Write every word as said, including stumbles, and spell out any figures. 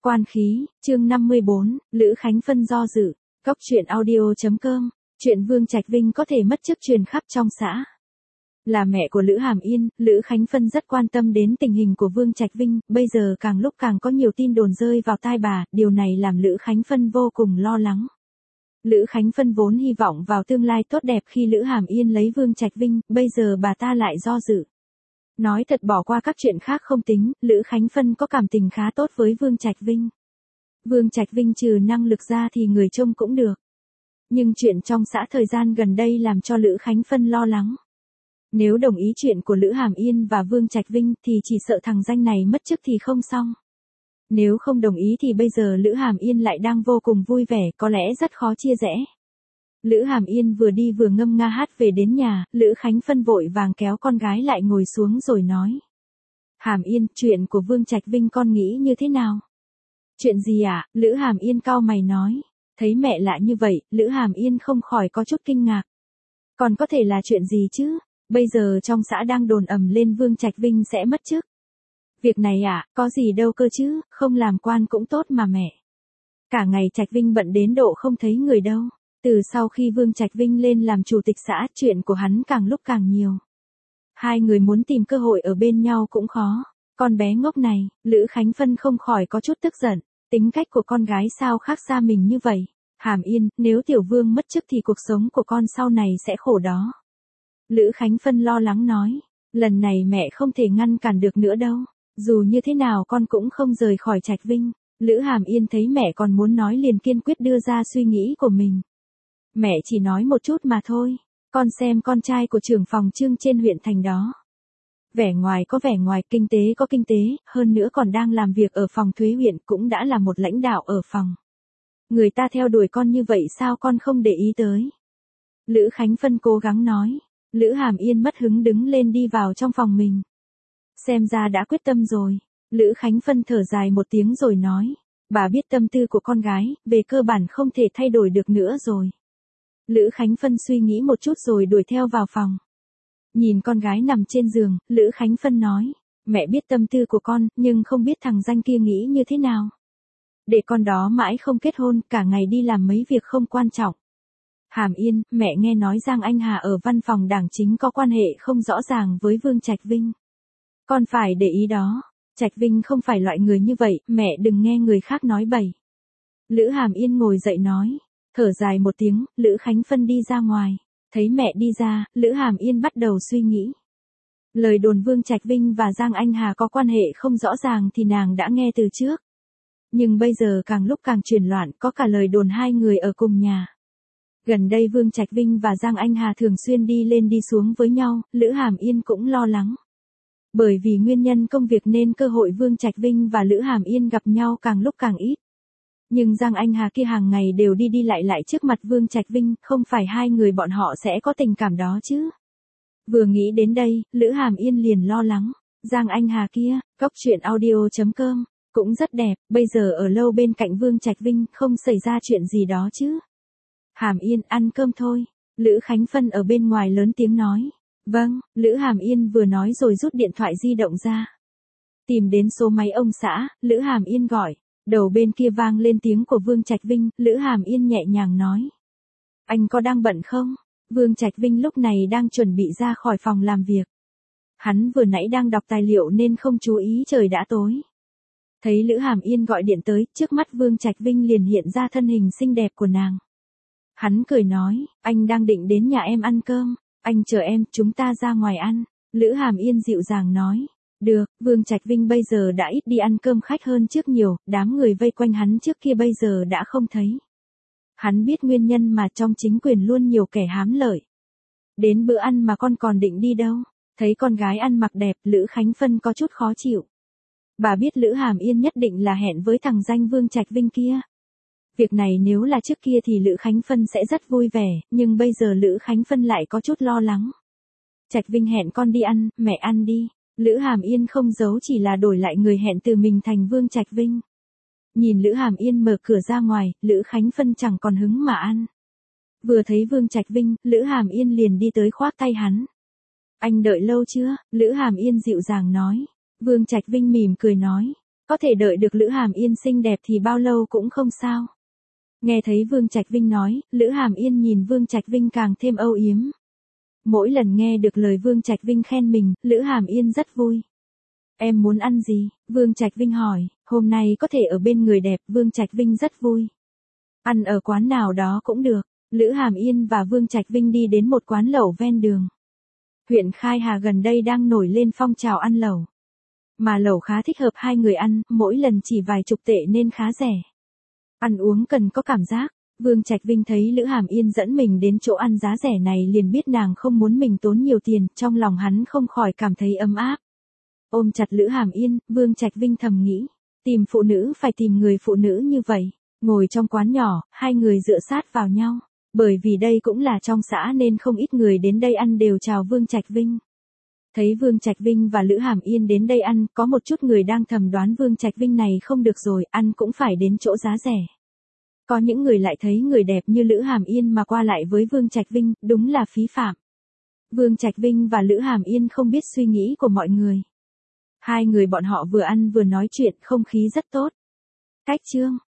Quan khí, chương năm mươi bốn, Lữ Khánh Phân do dự. Cóc truyện audio chấm com. Chuyện Vương Trạch Vinh có thể mất chức truyền khắp trong xã. Là mẹ của Lữ Hàm Yên, Lữ Khánh Phân rất quan tâm đến tình hình của Vương Trạch Vinh, bây giờ càng lúc càng có nhiều tin đồn rơi vào tai bà, điều này làm Lữ Khánh Phân vô cùng lo lắng. Lữ Khánh Phân vốn hy vọng vào tương lai tốt đẹp khi Lữ Hàm Yên lấy Vương Trạch Vinh, bây giờ bà ta lại do dự. Nói thật, bỏ qua các chuyện khác không tính, Lữ Khánh Phân có cảm tình khá tốt với Vương Trạch Vinh. Vương Trạch Vinh trừ năng lực ra thì người trông cũng được. Nhưng chuyện trong xã thời gian gần đây làm cho Lữ Khánh Phân lo lắng. Nếu đồng ý chuyện của Lữ Hàm Yên và Vương Trạch Vinh thì chỉ sợ thằng danh này mất chức thì không xong. Nếu không đồng ý thì bây giờ Lữ Hàm Yên lại đang vô cùng vui vẻ, có lẽ rất khó chia rẽ. Lữ Hàm Yên vừa đi vừa ngâm nga hát về đến nhà, Lữ Khánh Phân vội vàng kéo con gái lại ngồi xuống rồi nói. Hàm Yên, chuyện của Vương Trạch Vinh con nghĩ như thế nào? Chuyện gì ạ? À? Lữ Hàm Yên cau mày nói. Thấy mẹ lạ như vậy, Lữ Hàm Yên không khỏi có chút kinh ngạc. Còn có thể là chuyện gì chứ? Bây giờ trong xã đang đồn ầm lên Vương Trạch Vinh sẽ mất chức. Việc này ạ, à, có gì đâu cơ chứ, không làm quan cũng tốt mà mẹ. Cả ngày Trạch Vinh bận đến độ không thấy người đâu. Từ sau khi Vương Trạch Vinh lên làm chủ tịch xã, chuyện của hắn càng lúc càng nhiều. Hai người muốn tìm cơ hội ở bên nhau cũng khó. Con bé ngốc này, Lữ Khánh Phân không khỏi có chút tức giận. Tính cách của con gái sao khác xa mình như vậy. Hàm Yên, nếu Tiểu Vương mất chức thì cuộc sống của con sau này sẽ khổ đó. Lữ Khánh Phân lo lắng nói. Lần này mẹ không thể ngăn cản được nữa đâu. Dù như thế nào con cũng không rời khỏi Trạch Vinh. Lữ Hàm Yên thấy mẹ còn muốn nói liền kiên quyết đưa ra suy nghĩ của mình. Mẹ chỉ nói một chút mà thôi. Con xem con trai của trưởng phòng Trương trên huyện thành đó. Vẻ ngoài có vẻ ngoài, kinh tế có kinh tế, hơn nữa còn đang làm việc ở phòng thuế huyện, cũng đã là một lãnh đạo ở phòng. Người ta theo đuổi con như vậy sao con không để ý tới? Lữ Khánh Phân cố gắng nói. Lữ Hàm Yên mất hứng đứng lên đi vào trong phòng mình. Xem ra đã quyết tâm rồi. Lữ Khánh Phân thở dài một tiếng rồi nói. Bà biết tâm tư của con gái, về cơ bản không thể thay đổi được nữa rồi. Lữ Khánh Phân suy nghĩ một chút rồi đuổi theo vào phòng. Nhìn con gái nằm trên giường, Lữ Khánh Phân nói. Mẹ biết tâm tư của con, nhưng không biết thằng danh kia nghĩ như thế nào. Để con đó mãi không kết hôn, cả ngày đi làm mấy việc không quan trọng. Hàm Yên, mẹ nghe nói Giang Anh Hà ở văn phòng đảng chính có quan hệ không rõ ràng với Vương Trạch Vinh. Con phải để ý đó. Trạch Vinh không phải loại người như vậy, mẹ đừng nghe người khác nói bậy. Lữ Hàm Yên ngồi dậy nói. Thở dài một tiếng, Lữ Khánh Phân đi ra ngoài. Thấy mẹ đi ra, Lữ Hàm Yên bắt đầu suy nghĩ. Lời đồn Vương Trạch Vinh và Giang Anh Hà có quan hệ không rõ ràng thì nàng đã nghe từ trước. Nhưng bây giờ càng lúc càng truyền loạn, có cả lời đồn hai người ở cùng nhà. Gần đây Vương Trạch Vinh và Giang Anh Hà thường xuyên đi lên đi xuống với nhau, Lữ Hàm Yên cũng lo lắng. Bởi vì nguyên nhân công việc nên cơ hội Vương Trạch Vinh và Lữ Hàm Yên gặp nhau càng lúc càng ít. Nhưng Giang Anh Hà kia hàng ngày đều đi đi lại lại trước mặt Vương Trạch Vinh, không phải hai người bọn họ sẽ có tình cảm đó chứ. Vừa nghĩ đến đây, Lữ Hàm Yên liền lo lắng. Giang Anh Hà kia, cóc truyện audio chấm com, cũng rất đẹp, bây giờ ở lâu bên cạnh Vương Trạch Vinh, không xảy ra chuyện gì đó chứ. Hàm Yên, ăn cơm thôi. Lữ Khánh Phân ở bên ngoài lớn tiếng nói. Vâng, Lữ Hàm Yên vừa nói rồi rút điện thoại di động ra. Tìm đến số máy ông xã, Lữ Hàm Yên gọi. Đầu bên kia vang lên tiếng của Vương Trạch Vinh, Lữ Hàm Yên nhẹ nhàng nói. Anh có đang bận không? Vương Trạch Vinh lúc này đang chuẩn bị ra khỏi phòng làm việc. Hắn vừa nãy đang đọc tài liệu nên không chú ý trời đã tối. Thấy Lữ Hàm Yên gọi điện tới, trước mắt Vương Trạch Vinh liền hiện ra thân hình xinh đẹp của nàng. Hắn cười nói, anh đang định đến nhà em ăn cơm, anh chờ em, chúng ta ra ngoài ăn. Lữ Hàm Yên dịu dàng nói. Được, Vương Trạch Vinh bây giờ đã ít đi ăn cơm khách hơn trước nhiều, đám người vây quanh hắn trước kia bây giờ đã không thấy. Hắn biết nguyên nhân mà trong chính quyền luôn nhiều kẻ hám lợi. Đến bữa ăn mà con còn định đi đâu? Thấy con gái ăn mặc đẹp, Lữ Khánh Phân có chút khó chịu. Bà biết Lữ Hàm Yên nhất định là hẹn với thằng danh Vương Trạch Vinh kia. Việc này nếu là trước kia thì Lữ Khánh Phân sẽ rất vui vẻ, nhưng bây giờ Lữ Khánh Phân lại có chút lo lắng. Trạch Vinh hẹn con đi ăn, mẹ ăn đi. Lữ Hàm Yên không giấu chỉ là đổi lại người hẹn từ mình thành Vương Trạch Vinh. Nhìn Lữ Hàm Yên mở cửa ra ngoài, Lữ Khánh Phân chẳng còn hứng mà ăn. Vừa thấy Vương Trạch Vinh, Lữ Hàm Yên liền đi tới khoác tay hắn. Anh đợi lâu chưa? Lữ Hàm Yên dịu dàng nói. Vương Trạch Vinh mỉm cười nói. Có thể đợi được Lữ Hàm Yên xinh đẹp thì bao lâu cũng không sao. Nghe thấy Vương Trạch Vinh nói, Lữ Hàm Yên nhìn Vương Trạch Vinh càng thêm âu yếm. Mỗi lần nghe được lời Vương Trạch Vinh khen mình, Lữ Hàm Yên rất vui. Em muốn ăn gì? Vương Trạch Vinh hỏi, hôm nay có thể ở bên người đẹp, Vương Trạch Vinh rất vui. Ăn ở quán nào đó cũng được. Lữ Hàm Yên và Vương Trạch Vinh đi đến một quán lẩu ven đường. Huyện Khai Hà gần đây đang nổi lên phong trào ăn lẩu. Mà lẩu khá thích hợp hai người ăn, mỗi lần chỉ vài chục tệ nên khá rẻ. Ăn uống cần có cảm giác. Vương Trạch Vinh thấy Lữ Hàm Yên dẫn mình đến chỗ ăn giá rẻ này liền biết nàng không muốn mình tốn nhiều tiền, trong lòng hắn không khỏi cảm thấy ấm áp. Ôm chặt Lữ Hàm Yên, Vương Trạch Vinh thầm nghĩ, tìm phụ nữ phải tìm người phụ nữ như vậy. Ngồi trong quán nhỏ, hai người dựa sát vào nhau. Bởi vì đây cũng là trong xã nên không ít người đến đây ăn đều chào Vương Trạch Vinh. Thấy Vương Trạch Vinh và Lữ Hàm Yên đến đây ăn, có một chút người đang thầm đoán Vương Trạch Vinh này không được rồi, ăn cũng phải đến chỗ giá rẻ. Có những người lại thấy người đẹp như Lữ Hàm Yên mà qua lại với Vương Trạch Vinh, đúng là phí phạm. Vương Trạch Vinh và Lữ Hàm Yên không biết suy nghĩ của mọi người. Hai người bọn họ vừa ăn vừa nói chuyện, không khí rất tốt. Cách chương